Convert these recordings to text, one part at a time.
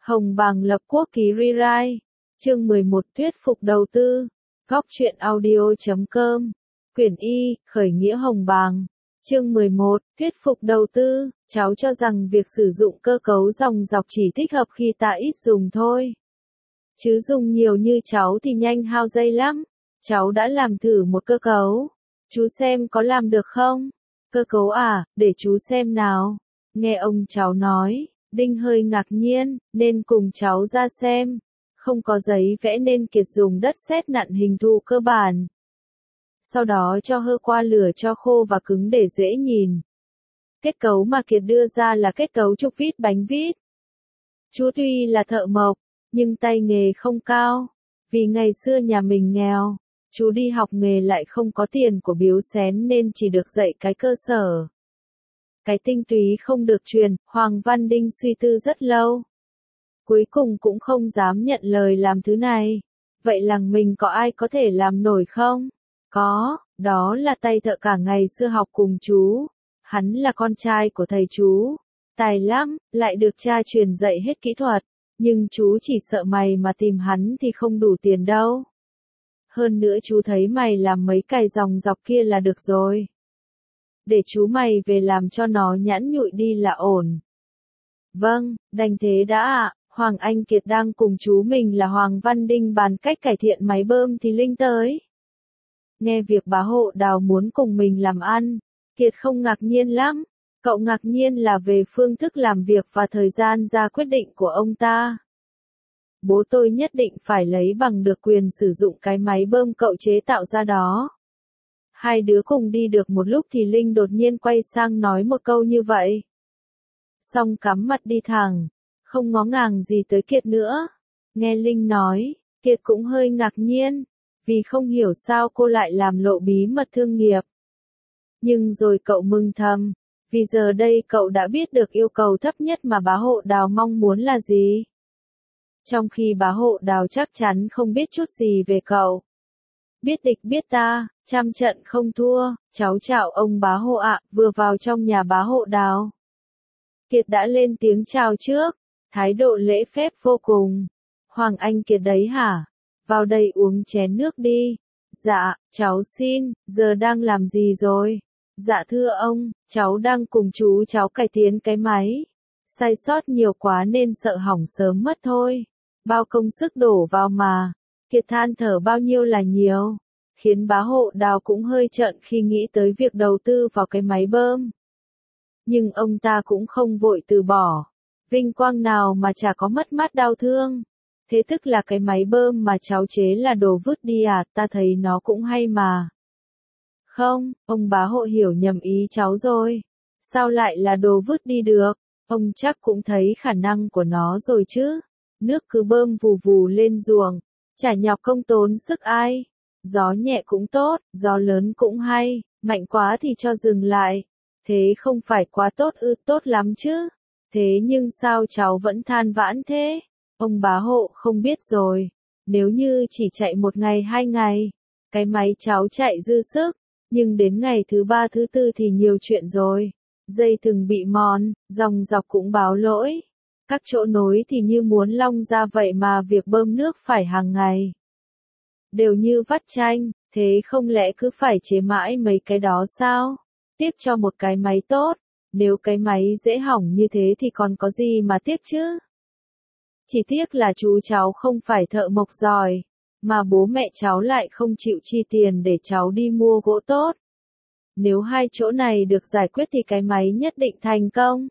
Hồng Bàng lập quốc ký rewrite. Chương 11 thuyết phục đầu tư. Góc truyện audio.com. Quyển Y, khởi nghĩa Hồng Bàng. Chương 11 thuyết phục đầu tư. Cháu cho rằng việc sử dụng cơ cấu dòng dọc chỉ thích hợp khi ta ít dùng thôi. Chứ dùng nhiều như cháu thì nhanh hao dây lắm. Cháu đã làm thử một cơ cấu. Chú xem có làm được không? Cơ cấu à, để chú xem nào. Nghe ông cháu nói, Đinh hơi ngạc nhiên, nên cùng cháu ra xem. Không có giấy vẽ nên Kiệt dùng đất sét nặn hình thù cơ bản. Sau đó cho hơ qua lửa cho khô và cứng để dễ nhìn. Kết cấu mà Kiệt đưa ra là kết cấu trục vít bánh vít. Chú tuy là thợ mộc, nhưng tay nghề không cao. Vì ngày xưa nhà mình nghèo, chú đi học nghề lại không có tiền của biếu xén nên chỉ được dạy cái cơ sở. Cái tinh túy không được truyền, Hoàng Văn Đinh suy tư rất lâu. Cuối cùng cũng không dám nhận lời làm thứ này. Vậy làng mình có ai có thể làm nổi không? Có, đó là tay thợ cả ngày xưa học cùng chú. Hắn là con trai của thầy chú. Tài lắm, lại được cha truyền dạy hết kỹ thuật. Nhưng chú chỉ sợ mày mà tìm hắn thì không đủ tiền đâu. Hơn nữa chú thấy mày làm mấy cài dòng dọc kia là được rồi. Để chú mày về làm cho nó nhẵn nhụi đi là ổn. Vâng, đành thế đã ạ. Hoàng Anh Kiệt đang cùng chú mình là Hoàng Văn Đinh bàn cách cải thiện máy bơm thì Linh tới. Nghe việc bá Hộ Đào muốn cùng mình làm ăn, Kiệt không ngạc nhiên lắm. Cậu ngạc nhiên là về phương thức làm việc và thời gian ra quyết định của ông ta. Bố tôi nhất định phải lấy bằng được quyền sử dụng cái máy bơm cậu chế tạo ra đó. Hai đứa cùng đi được một lúc thì Linh đột nhiên quay sang nói một câu như vậy. Xong cắm mặt đi thẳng, không ngó ngàng gì tới Kiệt nữa. Nghe Linh nói, Kiệt cũng hơi ngạc nhiên, vì không hiểu sao cô lại làm lộ bí mật thương nghiệp. Nhưng rồi cậu mừng thầm, vì giờ đây cậu đã biết được yêu cầu thấp nhất mà bá Hộ Đào mong muốn là gì. Trong khi bá Hộ Đào chắc chắn không biết chút gì về cậu. Biết địch biết ta, trăm trận không thua, cháu chào ông bá Hộ ạ, vừa vào trong nhà bá Hộ Đào. Kiệt đã lên tiếng chào trước, thái độ lễ phép vô cùng. Hoàng Anh Kiệt đấy hả? Vào đây uống chén nước đi. Dạ, cháu xin, giờ đang làm gì rồi? Dạ thưa ông, cháu đang cùng chú cháu cải tiến cái máy. Sai sót nhiều quá nên sợ hỏng sớm mất thôi. Bao công sức đổ vào mà. Kiệt than thở bao nhiêu là nhiều. Khiến bá Hộ Đào cũng hơi trợn khi nghĩ tới việc đầu tư vào cái máy bơm. Nhưng ông ta cũng không vội từ bỏ. Vinh quang nào mà chả có mất mát đau thương. Thế tức là cái máy bơm mà cháu chế là đồ vứt đi à, ta thấy nó cũng hay mà. Không, ông bá Hộ hiểu nhầm ý cháu rồi. Sao lại là đồ vứt đi được? Ông chắc cũng thấy khả năng của nó rồi chứ. Nước cứ bơm vù vù lên ruộng, chả nhọc công tốn sức ai. Gió nhẹ cũng tốt, gió lớn cũng hay, mạnh quá thì cho dừng lại. Thế không phải quá tốt ư, tốt lắm chứ. Thế nhưng sao cháu vẫn than vãn thế? Ông bá Hộ không biết rồi. Nếu như chỉ chạy một ngày 2 ngày, cái máy cháu chạy dư sức. Nhưng đến ngày thứ 3 thứ 4 thì nhiều chuyện rồi. Dây thừng bị mòn, dòng dọc cũng báo lỗi. Các chỗ nối thì như muốn long ra vậy mà việc bơm nước phải hàng ngày. Đều như vắt chanh, thế không lẽ cứ phải chế mãi mấy cái đó sao? Tiếc cho một cái máy tốt, nếu cái máy dễ hỏng như thế thì còn có gì mà tiếc chứ? Chỉ tiếc là chú cháu không phải thợ mộc giỏi, mà bố mẹ cháu lại không chịu chi tiền để cháu đi mua gỗ tốt. Nếu hai chỗ này được giải quyết thì cái máy nhất định thành công.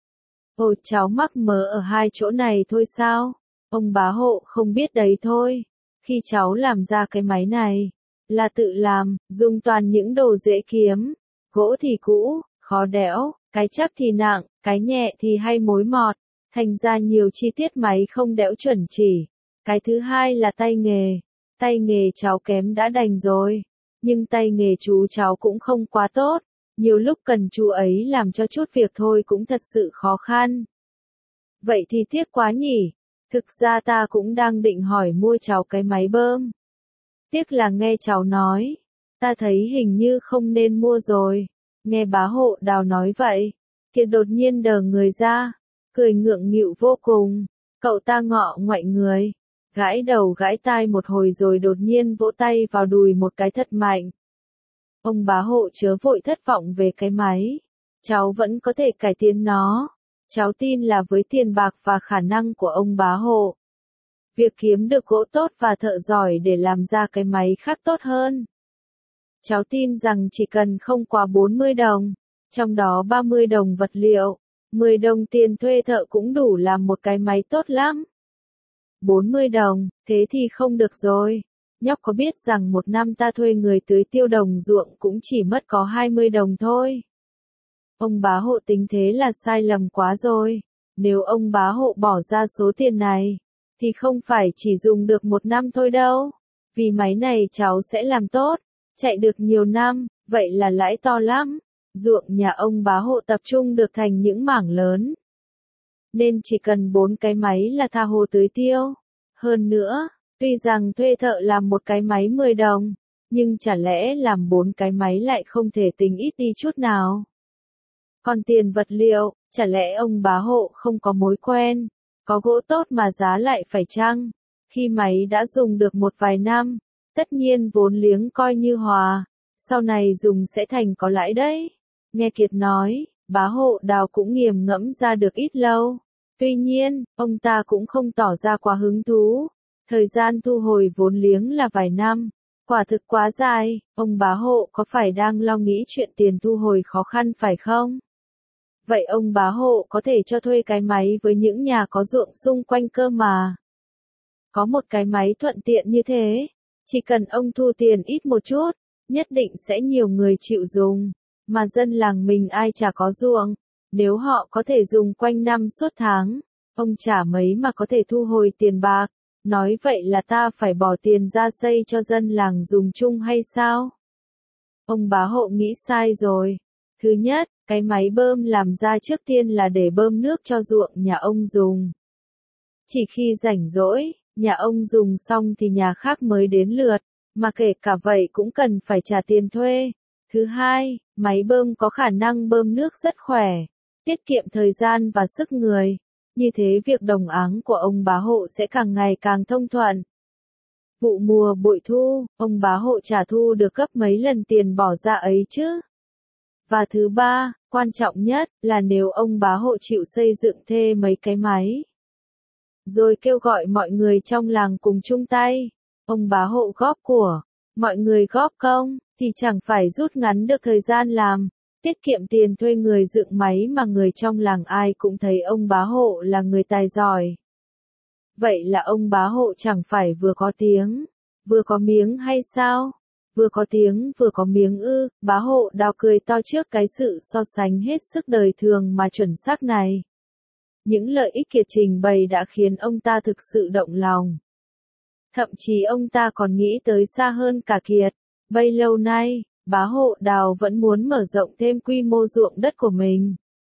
Ôi cháu mắc mớ ở hai chỗ này thôi sao? Ông bá Hộ không biết đấy thôi. Khi cháu làm ra cái máy này, là tự làm, dùng toàn những đồ dễ kiếm. Gỗ thì cũ, khó đẽo, cái chắc thì nặng, cái nhẹ thì hay mối mọt. Thành ra nhiều chi tiết máy không đẽo chuẩn chỉ. Cái thứ hai là tay nghề. Tay nghề cháu kém đã đành rồi. Nhưng tay nghề chú cháu cũng không quá tốt. Nhiều lúc cần chú ấy làm cho chút việc thôi cũng thật sự khó khăn. Vậy thì tiếc quá nhỉ. Thực ra ta cũng đang định hỏi mua cháu cái máy bơm. Tiếc là nghe cháu nói. Ta thấy hình như không nên mua rồi. Nghe bá Hộ Đào nói vậy. Kiệt đột nhiên đờ người ra. Cười ngượng nghịu vô cùng. Cậu ta ngọ ngoại người, gãi đầu gãi tai một hồi rồi đột nhiên vỗ tay vào đùi một cái thật mạnh. Ông bá hộ chớ vội thất vọng về cái máy. Cháu vẫn có thể cải tiến nó. Cháu tin là với tiền bạc và khả năng của ông bá hộ, việc kiếm được gỗ tốt và thợ giỏi để làm ra cái máy khác tốt hơn. Cháu tin rằng chỉ cần không quá 40 đồng, trong đó 30 đồng vật liệu, 10 đồng tiền thuê thợ cũng đủ làm một cái máy tốt lắm. 40 đồng, thế thì không được rồi. Nhóc có biết rằng một năm ta thuê người tưới tiêu đồng ruộng cũng chỉ mất có 20 đồng thôi. Ông bá hộ tính thế là sai lầm quá rồi. Nếu ông bá hộ bỏ ra số tiền này, thì không phải chỉ dùng được một năm thôi đâu. Vì máy này cháu sẽ làm tốt, chạy được nhiều năm, vậy là lãi to lắm. Ruộng nhà ông bá hộ tập trung được thành những mảng lớn, nên chỉ cần 4 cái máy là tha hồ tưới tiêu. Hơn nữa, tuy rằng thuê thợ làm một cái máy 10 đồng, nhưng chả lẽ làm 4 cái máy lại không thể tính ít đi chút nào. Còn tiền vật liệu, chả lẽ ông bá hộ không có mối quen, có gỗ tốt mà giá lại phải chăng? Khi máy đã dùng được một vài năm, tất nhiên vốn liếng coi như hòa, sau này dùng sẽ thành có lãi đấy. Nghe Kiệt nói, bá hộ Đào cũng nghiền ngẫm ra được ít lâu. Tuy nhiên, ông ta cũng không tỏ ra quá hứng thú. Thời gian thu hồi vốn liếng là vài năm, quả thực quá dài. Ông bá hộ có phải đang lo nghĩ chuyện tiền thu hồi khó khăn phải không? Vậy ông bá hộ có thể cho thuê cái máy với những nhà có ruộng xung quanh cơ mà. Có một cái máy thuận tiện như thế, chỉ cần ông thu tiền ít một chút, nhất định sẽ nhiều người chịu dùng. Mà dân làng mình ai chả có ruộng, nếu họ có thể dùng quanh năm suốt tháng, ông chả mấy mà có thể thu hồi tiền bạc. Nói vậy là ta phải bỏ tiền ra xây cho dân làng dùng chung hay sao? Ông bá hộ nghĩ sai rồi. Thứ nhất, cái máy bơm làm ra trước tiên là để bơm nước cho ruộng nhà ông dùng. Chỉ khi rảnh rỗi, nhà ông dùng xong thì nhà khác mới đến lượt, mà kể cả vậy cũng cần phải trả tiền thuê. Thứ hai, máy bơm có khả năng bơm nước rất khỏe, tiết kiệm thời gian và sức người. Như thế việc đồng áng của ông bá hộ sẽ càng ngày càng thông thuận. Vụ mùa bội thu, ông bá hộ trả thu được gấp mấy lần tiền bỏ ra ấy chứ. Và thứ ba, quan trọng nhất là nếu ông bá hộ chịu xây dựng thê mấy cái máy, rồi kêu gọi mọi người trong làng cùng chung tay, ông bá hộ góp của, mọi người góp công, thì chẳng phải rút ngắn được thời gian làm, tiết kiệm tiền thuê người dựng máy mà người trong làng ai cũng thấy ông bá hộ là người tài giỏi. Vậy là ông bá hộ chẳng phải vừa có tiếng, vừa có miếng hay sao? Vừa có tiếng vừa có miếng ư? Bá hộ Đào cười to trước cái sự so sánh hết sức đời thường mà chuẩn xác này. Những lợi ích Kiệt trình bày đã khiến ông ta thực sự động lòng. Thậm chí ông ta còn nghĩ tới xa hơn cả Kiệt. Bấy lâu nay, bá hộ Đào vẫn muốn mở rộng thêm quy mô ruộng đất của mình.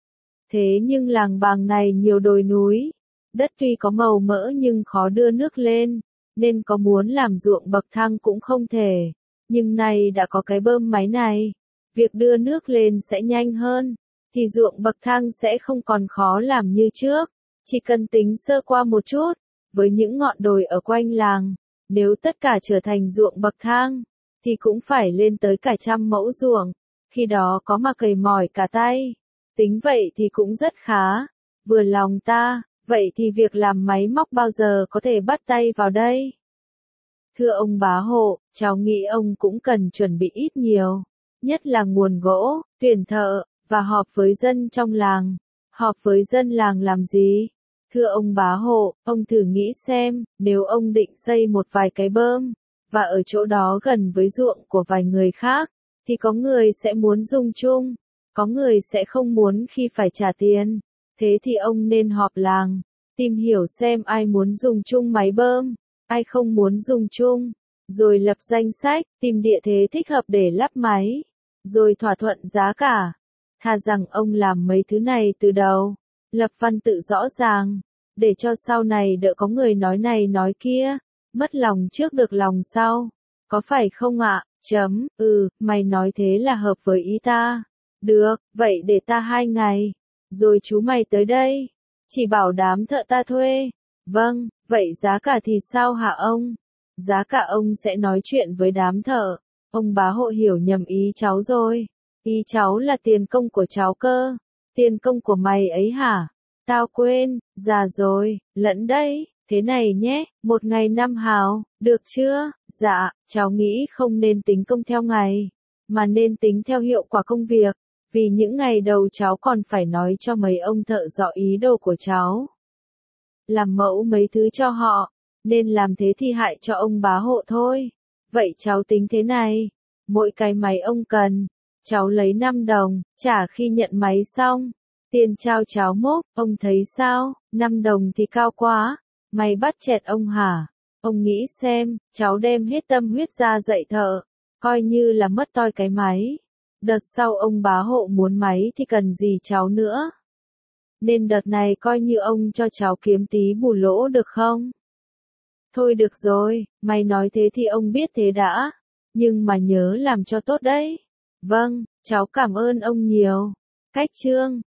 Thế nhưng làng Bàng này nhiều đồi núi, đất tuy có màu mỡ nhưng khó đưa nước lên, nên có muốn làm ruộng bậc thang cũng không thể. Nhưng nay đã có cái bơm máy này, việc đưa nước lên sẽ nhanh hơn, thì ruộng bậc thang sẽ không còn khó làm như trước. Chỉ cần tính sơ qua một chút, với những ngọn đồi ở quanh làng, nếu tất cả trở thành ruộng bậc thang, thì cũng phải lên tới cả 100 mẫu ruộng, khi đó có mà cày mỏi cả tay. Tính vậy thì cũng rất khá, vừa lòng ta, vậy thì việc làm máy móc bao giờ có thể bắt tay vào đây? Thưa ông bá hộ, cháu nghĩ ông cũng cần chuẩn bị ít nhiều, nhất là nguồn gỗ, tuyển thợ, và họp với dân trong làng. Họp với dân làng làm gì? Thưa ông bá hộ, ông thử nghĩ xem, nếu ông định xây một vài cái bơm, và ở chỗ đó gần với ruộng của vài người khác, thì có người sẽ muốn dùng chung, có người sẽ không muốn khi phải trả tiền. Thế thì ông nên họp làng, tìm hiểu xem ai muốn dùng chung máy bơm, ai không muốn dùng chung, rồi lập danh sách, tìm địa thế thích hợp để lắp máy, rồi thỏa thuận giá cả. Thà rằng ông làm mấy thứ này từ đầu, lập văn tự rõ ràng, để cho sau này đỡ có người nói này nói kia, mất lòng trước được lòng sau. Có phải không ạ? Mày nói thế là hợp với ý ta. Được, vậy để ta 2 ngày, rồi chú mày tới đây, chỉ bảo đám thợ ta thuê, Vâng, vậy giá cả thì sao hả ông? Giá cả ông sẽ nói chuyện với đám thợ. Ông bá hộ hiểu nhầm ý cháu rồi. Ý cháu là tiền công của cháu cơ. Tiền công của mày ấy hả? Tao quên, già rồi, lẫn đây. Thế này nhé, một ngày 5 hào, được chưa? Dạ, cháu nghĩ không nên tính công theo ngày, mà nên tính theo hiệu quả công việc. Vì những ngày đầu cháu còn phải nói cho mấy ông thợ rõ ý đồ của cháu. Làm mẫu mấy thứ cho họ, nên làm thế thì hại cho ông bá hộ thôi. Vậy cháu tính thế này, mỗi cái máy ông cần, cháu lấy 5 đồng, trả khi nhận máy xong. Tiền trao cháu mốc, ông thấy sao? 5 đồng thì cao quá. Mày bắt chẹt ông hả? Ông nghĩ xem, cháu đem hết tâm huyết ra dạy thợ, coi như là mất toi cái máy. Đợt sau ông bá hộ muốn máy thì cần gì cháu nữa. Nên đợt này coi như ông cho cháu kiếm tí bù lỗ được không? Thôi được rồi, mày nói thế thì ông biết thế đã. Nhưng mà nhớ làm cho tốt đấy. Vâng, cháu cảm ơn ông nhiều. Cách chương